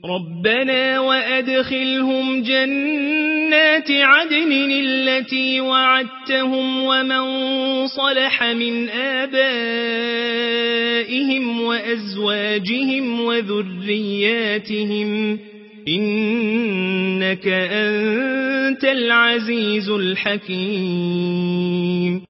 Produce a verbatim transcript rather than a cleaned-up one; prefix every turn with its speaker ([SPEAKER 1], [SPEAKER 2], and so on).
[SPEAKER 1] ربنا وأدخلهم جنات عدن التي وعدتهم ومن صلح من آبائهم وأزواجهم وذرياتهم إنك أنت العزيز الحكيم